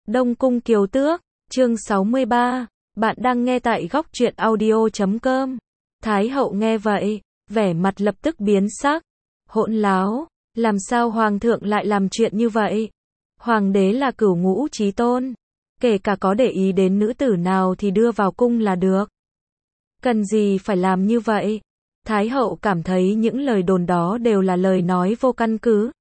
Đông Cung Kiều Tước, chương 63, bạn đang nghe tại góc truyện audio.com. Thái hậu nghe vậy, vẻ mặt lập tức biến sắc. Hỗn láo, làm sao hoàng thượng lại làm chuyện như vậy? Hoàng đế là cửu ngũ chí tôn, kể cả có để ý đến nữ tử nào thì đưa vào cung là được. Cần gì phải làm như vậy? Thái hậu cảm thấy những lời đồn đó đều là lời nói vô căn cứ,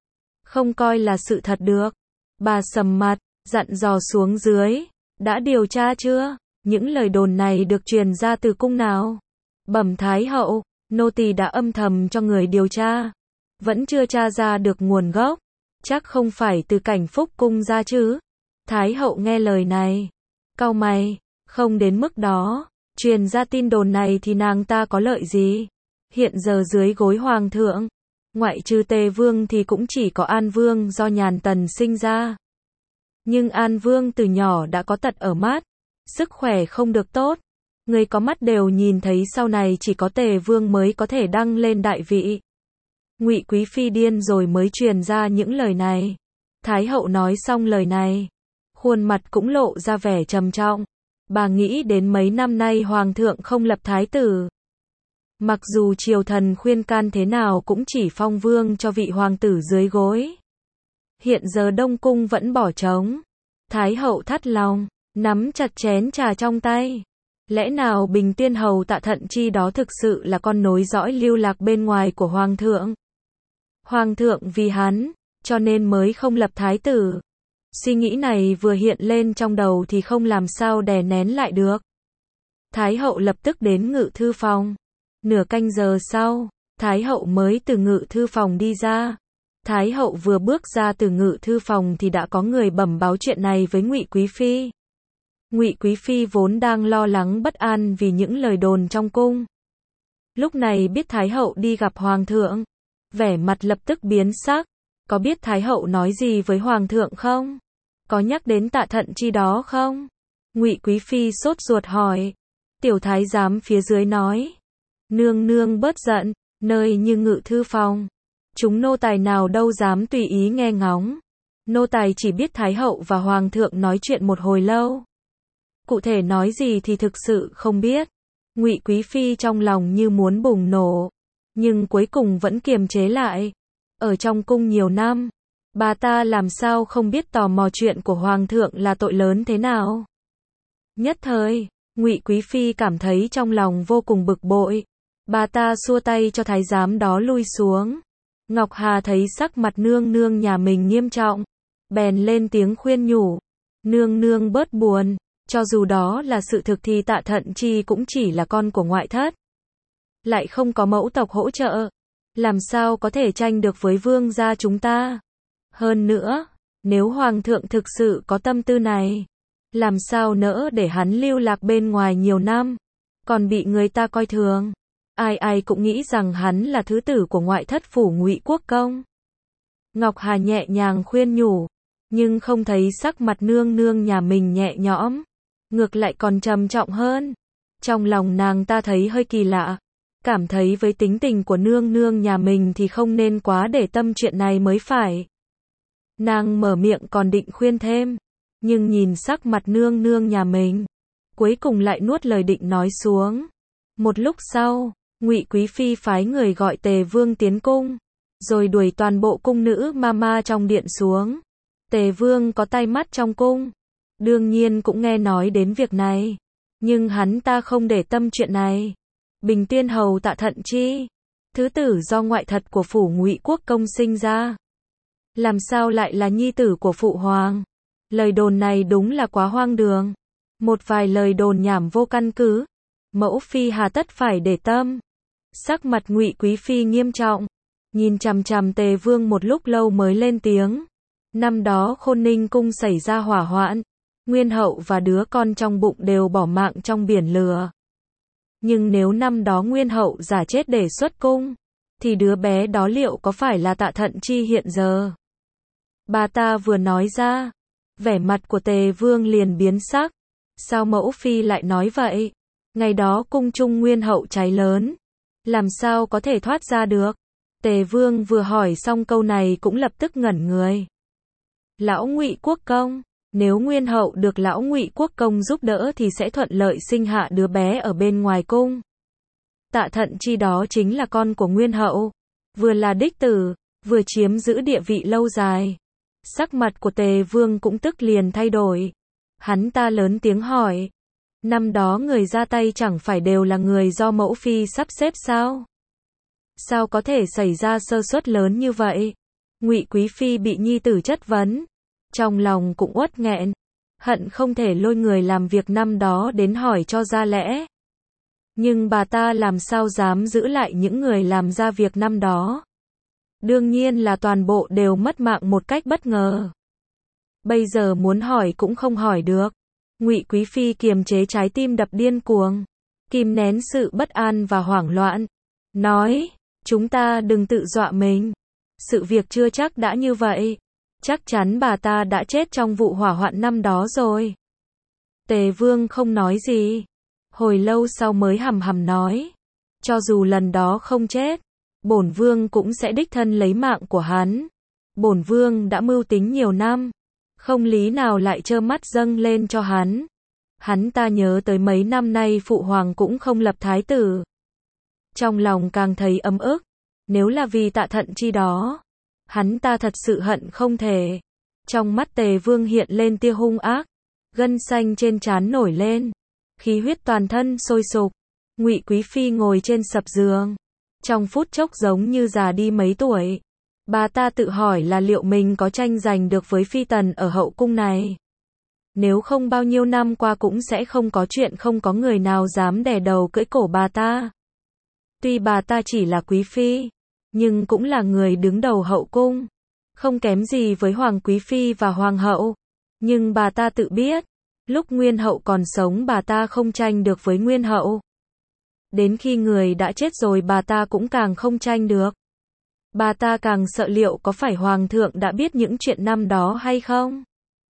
không coi là sự thật được. Bà sầm mặt, dặn dò xuống dưới, đã điều tra chưa? Những lời đồn này được truyền ra từ cung nào? Bẩm Thái hậu, nô tỳ đã âm thầm cho người điều tra, vẫn chưa tra ra được nguồn gốc, chắc không phải từ Cảnh Phúc cung ra chứ? Thái hậu nghe lời này, cau mày, không đến mức đó, truyền ra tin đồn này thì nàng ta có lợi gì? Hiện giờ dưới gối hoàng thượng, ngoại trừ Tề Vương thì cũng chỉ có An Vương do Nhàn Tần sinh ra. Nhưng An Vương từ nhỏ đã có tật ở mắt, sức khỏe không được tốt. Người có mắt đều nhìn thấy sau này chỉ có Tề Vương mới có thể đăng lên đại vị. Ngụy Quý phi điên rồi mới truyền ra những lời này. Thái hậu nói xong lời này, khuôn mặt cũng lộ ra vẻ trầm trọng. Bà nghĩ đến mấy năm nay hoàng thượng không lập thái tử. Mặc dù triều thần khuyên can thế nào cũng chỉ phong vương cho vị hoàng tử dưới gối. Hiện giờ Đông Cung vẫn bỏ trống. Thái hậu thắt lòng, nắm chặt chén trà trong tay. Lẽ nào Bình Tiên Hầu Tạ Thận Chi đó thực sự là con nối dõi lưu lạc bên ngoài của hoàng thượng? Hoàng thượng vì hắn, cho nên mới không lập thái tử. Suy nghĩ này vừa hiện lên trong đầu thì không làm sao đè nén lại được. Thái hậu lập tức đến ngự thư phòng. Nửa canh giờ sau, Thái hậu mới từ ngự thư phòng đi ra. Thái hậu vừa bước ra từ ngự thư phòng thì đã có người bẩm báo chuyện này với Ngụy Quý phi. Ngụy Quý phi vốn đang lo lắng bất an vì những lời đồn trong cung. Lúc này biết Thái hậu đi gặp hoàng thượng, vẻ mặt lập tức biến sắc. Có biết Thái hậu nói gì với hoàng thượng không? Có nhắc đến Tạ Thận Chi đó không? Ngụy Quý phi sốt ruột hỏi. Tiểu thái giám phía dưới nói, nương nương bớt giận, nơi như ngự thư phòng, chúng nô tài nào đâu dám tùy ý nghe ngóng. Nô tài chỉ biết Thái hậu và hoàng thượng nói chuyện một hồi lâu, cụ thể nói gì thì thực sự không biết. Ngụy Quý phi trong lòng như muốn bùng nổ, nhưng cuối cùng vẫn kiềm chế lại. Ở trong cung nhiều năm, bà ta làm sao không biết tò mò chuyện của hoàng thượng là tội lớn thế nào. Nhất thời, Ngụy Quý phi cảm thấy trong lòng vô cùng bực bội. Bà ta xua tay cho thái giám đó lui xuống. Ngọc Hà thấy sắc mặt nương nương nhà mình nghiêm trọng, bèn lên tiếng khuyên nhủ. Nương nương bớt buồn, cho dù đó là sự thực thì Tạ Thận Chi cũng chỉ là con của ngoại thất, lại không có mẫu tộc hỗ trợ, làm sao có thể tranh được với vương gia chúng ta. Hơn nữa, nếu hoàng thượng thực sự có tâm tư này, làm sao nỡ để hắn lưu lạc bên ngoài nhiều năm, còn bị người ta coi thường. Ai ai cũng nghĩ rằng hắn là thứ tử của ngoại thất phủ Ngụy Quốc công. Ngọc Hà nhẹ nhàng khuyên nhủ, nhưng không thấy sắc mặt nương nương nhà mình nhẹ nhõm, ngược lại còn trầm trọng hơn. Trong lòng nàng ta thấy hơi kỳ lạ, cảm thấy với tính tình của nương nương nhà mình thì không nên quá để tâm chuyện này mới phải. Nàng mở miệng còn định khuyên thêm, nhưng nhìn sắc mặt nương nương nhà mình, cuối cùng lại nuốt lời định nói xuống. Một lúc sau, Ngụy Quý phi phái người gọi Tề Vương tiến cung, rồi đuổi toàn bộ cung nữ ma trong điện xuống. Tề Vương có tay mắt trong cung, đương nhiên cũng nghe nói đến việc này, nhưng hắn ta không để tâm chuyện này. Bình Tiên Hầu Tạ Thận Chi, thứ tử do ngoại thật của phủ Ngụy Quốc công sinh ra, làm sao lại là nhi tử của phụ hoàng? Lời đồn này đúng là quá hoang đường, một vài lời đồn nhảm vô căn cứ, mẫu phi hà tất phải để tâm. Sắc mặt Ngụy Quý phi nghiêm trọng, nhìn chằm chằm Tề Vương một lúc lâu mới lên tiếng. Năm đó Khôn Ninh cung xảy ra hỏa hoạn, Nguyên hậu và đứa con trong bụng đều bỏ mạng trong biển lửa. Nhưng nếu năm đó Nguyên hậu giả chết để xuất cung, thì đứa bé đó liệu có phải là Tạ Thận Chi hiện giờ? Bà ta vừa nói ra, vẻ mặt của Tề Vương liền biến sắc. Sao mẫu phi lại nói vậy? Ngày đó cung trung Nguyên hậu cháy lớn, làm sao có thể thoát ra được? Tề Vương vừa hỏi xong câu này cũng lập tức ngẩn người. Lão Ngụy Quốc công, Nếu Nguyên hậu được lão Ngụy Quốc công giúp đỡ thì sẽ thuận lợi sinh hạ đứa bé ở bên ngoài cung. Tạ Thận Chi đó chính là con của Nguyên hậu, vừa là đích tử, vừa chiếm giữ địa vị lâu dài. Sắc mặt của Tề Vương cũng tức liền thay đổi. Hắn ta lớn tiếng hỏi, năm đó người ra tay chẳng phải đều là người do mẫu phi sắp xếp sao? Sao có thể xảy ra sơ suất lớn như vậy? Ngụy Quý phi bị nhi tử chất vấn, trong lòng cũng uất nghẹn, hận không thể lôi người làm việc năm đó đến hỏi cho ra lẽ. Nhưng bà ta làm sao dám giữ lại những người làm ra việc năm đó? Đương nhiên là toàn bộ đều mất mạng một cách bất ngờ. Bây giờ muốn hỏi cũng không hỏi được. Ngụy Quý phi kiềm chế trái tim đập điên cuồng, kìm nén sự bất an và hoảng loạn, nói, chúng ta đừng tự dọa mình. Sự việc chưa chắc đã như vậy. Chắc chắn bà ta đã chết trong vụ hỏa hoạn năm đó rồi. Tề Vương không nói gì. Hồi lâu sau mới hầm hầm nói, cho dù lần đó không chết, bổn vương cũng sẽ đích thân lấy mạng của hắn. Bổn vương đã mưu tính nhiều năm, không lý nào lại trơ mắt dâng lên cho hắn. Hắn ta nhớ tới mấy năm nay phụ hoàng cũng không lập thái tử. Trong lòng càng thấy ấm ức, nếu là vì Tạ Thận Chi đó, hắn ta thật sự hận không thể. Trong mắt Tề Vương hiện lên tia hung ác, gân xanh trên trán nổi lên, khí huyết toàn thân sôi sục. Ngụy Quý phi ngồi trên sập giường, trong phút chốc giống như già đi mấy tuổi. Bà ta tự hỏi là liệu mình có tranh giành được với phi tần ở hậu cung này. Nếu không bao nhiêu năm qua cũng sẽ không có chuyện không có người nào dám đè đầu cưỡi cổ bà ta. Tuy bà ta chỉ là quý phi, nhưng cũng là người đứng đầu hậu cung, không kém gì với Hoàng Quý phi và Hoàng hậu. Nhưng bà ta tự biết, lúc Nguyên hậu còn sống bà ta không tranh được với Nguyên hậu. Đến khi người đã chết rồi bà ta cũng càng không tranh được. Bà ta càng sợ liệu có phải Hoàng thượng đã biết những chuyện năm đó hay không?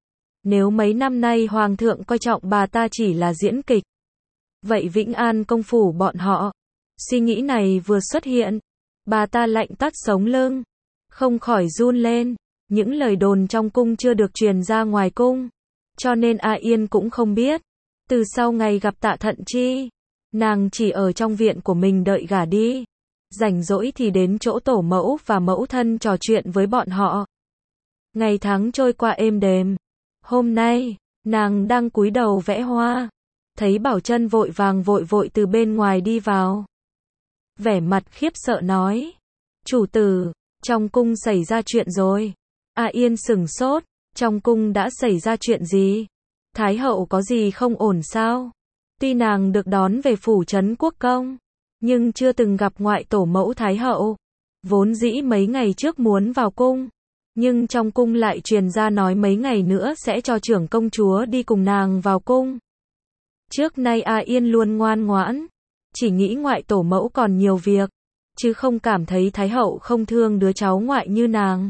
Nếu mấy năm nay Hoàng thượng coi trọng bà ta chỉ là diễn kịch, vậy Vĩnh An công phủ bọn họ. Suy nghĩ này vừa xuất hiện, bà ta lạnh tắt sống lưng, không khỏi run lên. Những lời đồn trong cung chưa được truyền ra ngoài cung, cho nên A Yên cũng không biết. Từ sau ngày gặp Tạ Thận Chi, nàng chỉ ở trong viện của mình đợi gả đi. Rảnh rỗi thì đến chỗ tổ mẫu và mẫu thân trò chuyện với bọn họ. Ngày tháng trôi qua êm đềm. Hôm nay, nàng đang cúi đầu vẽ hoa, thấy Bảo Chân vội vàng vội vội từ bên ngoài đi vào. Vẻ mặt khiếp sợ nói, chủ tử, trong cung xảy ra chuyện rồi. A Yên sửng sốt, trong cung đã xảy ra chuyện gì? Thái hậu có gì không ổn sao? Tuy nàng được đón về phủ trấn quốc công, nhưng chưa từng gặp ngoại tổ mẫu Thái hậu. Vốn dĩ mấy ngày trước muốn vào cung, nhưng trong cung lại truyền ra nói mấy ngày nữa sẽ cho trưởng công chúa đi cùng nàng vào cung. Trước nay A Yên luôn ngoan ngoãn, chỉ nghĩ ngoại tổ mẫu còn nhiều việc, chứ không cảm thấy Thái hậu không thương đứa cháu ngoại như nàng.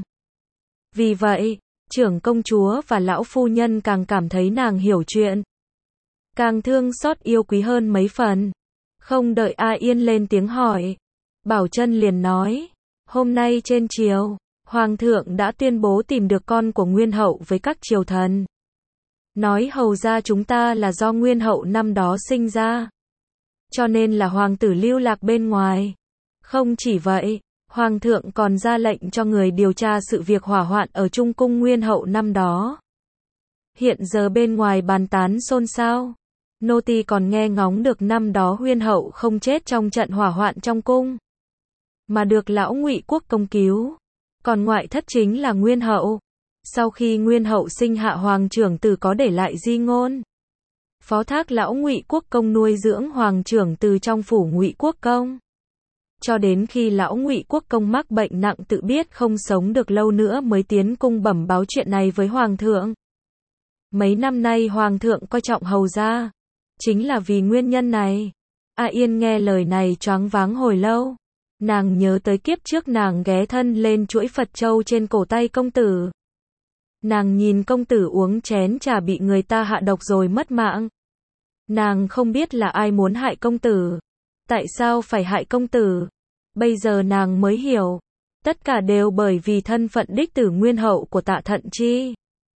Vì vậy, trưởng công chúa và lão phu nhân càng cảm thấy nàng hiểu chuyện, càng thương xót yêu quý hơn mấy phần. Không đợi A Yên lên tiếng hỏi, Bảo Chân liền nói, hôm nay trên triều, Hoàng thượng đã tuyên bố tìm được con của Nguyên hậu với các triều thần. Nói hầu ra chúng ta là do Nguyên hậu năm đó sinh ra, cho nên là hoàng tử lưu lạc bên ngoài. Không chỉ vậy, Hoàng thượng còn ra lệnh cho người điều tra sự việc hỏa hoạn ở Trung cung Nguyên hậu năm đó. Hiện giờ bên ngoài bàn tán xôn xao. Nô tỳ còn nghe ngóng được năm đó Nguyên hậu không chết trong trận hỏa hoạn trong cung, mà được lão Ngụy Quốc công cứu. Còn ngoại thất chính là Nguyên hậu. Sau khi Nguyên hậu sinh hạ hoàng trưởng tử có để lại di ngôn, phó thác lão Ngụy Quốc công nuôi dưỡng hoàng trưởng tử trong phủ Ngụy Quốc công. Cho đến khi lão Ngụy Quốc công mắc bệnh nặng tự biết không sống được lâu nữa mới tiến cung bẩm báo chuyện này với hoàng thượng. Mấy năm nay hoàng thượng coi trọng hầu gia, chính là vì nguyên nhân này. A Yên nghe lời này choáng váng hồi lâu. Nàng nhớ tới kiếp trước nàng ghé thân lên chuỗi Phật châu trên cổ tay công tử. Nàng nhìn công tử uống chén trà bị người ta hạ độc rồi mất mạng. Nàng không biết là ai muốn hại công tử. Tại sao phải hại công tử? Bây giờ nàng mới hiểu. Tất cả đều bởi vì thân phận đích tử Nguyên hậu của Tạ Thận Chi.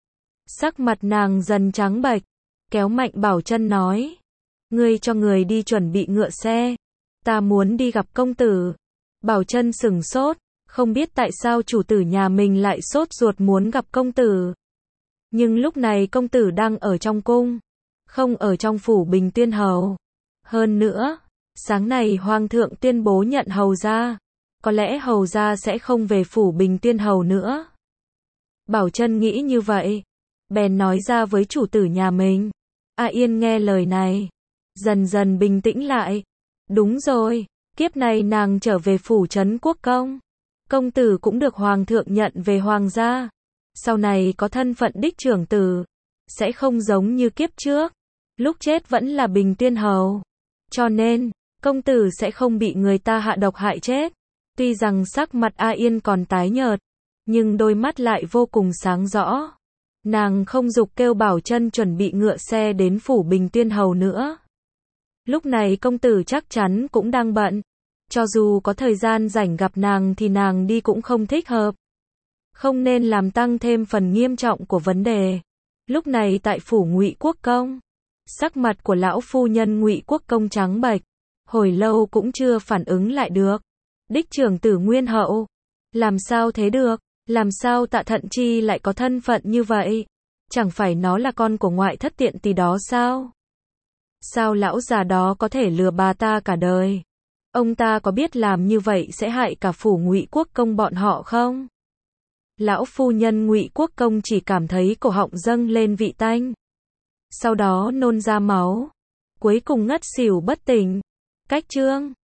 Sắc mặt nàng dần trắng bệch, kéo mạnh Bảo Chân nói. Ngươi cho người đi chuẩn bị ngựa xe. Ta muốn đi gặp công tử. Bảo Chân sửng sốt, không biết tại sao chủ tử nhà mình lại sốt ruột muốn gặp công tử. Nhưng lúc này công tử đang ở trong cung, không ở trong phủ Bình Tiên Hầu. Hơn nữa, sáng nay Hoàng thượng tuyên bố nhận hầu gia, có lẽ hầu gia sẽ không về phủ Bình Tiên Hầu nữa. Bảo Chân nghĩ như vậy, bèn nói ra với chủ tử nhà mình. A Yên nghe lời này, dần dần bình tĩnh lại. Đúng rồi, kiếp này nàng trở về phủ Trấn Quốc Công. Công tử cũng được Hoàng thượng nhận về Hoàng gia. Sau này có thân phận đích trưởng tử, sẽ không giống như kiếp trước. Lúc chết vẫn là Bình Tiên Hầu. Cho nên, công tử sẽ không bị người ta hạ độc hại chết. Tuy rằng sắc mặt A Yên còn tái nhợt, nhưng đôi mắt lại vô cùng sáng rõ. Nàng không dục kêu Bảo Chân chuẩn bị ngựa xe đến phủ Bình Tiên Hầu nữa. Lúc này công tử chắc chắn cũng đang bận. Cho dù có thời gian rảnh gặp nàng thì nàng đi cũng không thích hợp. Không nên làm tăng thêm phần nghiêm trọng của vấn đề. Lúc này tại phủ Ngụy Quốc Công, sắc mặt của lão phu nhân Ngụy Quốc Công trắng bệch, hồi lâu cũng chưa phản ứng lại được. Đích trưởng tử Nguyên Hậu, làm sao thế được? Làm sao Tạ Thận Chi lại có thân phận như vậy? Chẳng phải nó là con của ngoại thất tiện tỳ đó sao? Sao lão già đó có thể lừa bà ta cả đời? Ông ta có biết làm như vậy sẽ hại cả phủ Ngụy Quốc Công bọn họ không? Lão phu nhân Ngụy Quốc Công chỉ cảm thấy cổ họng dâng lên vị tanh, sau đó nôn ra máu, cuối cùng ngất xỉu bất tỉnh. Cách chương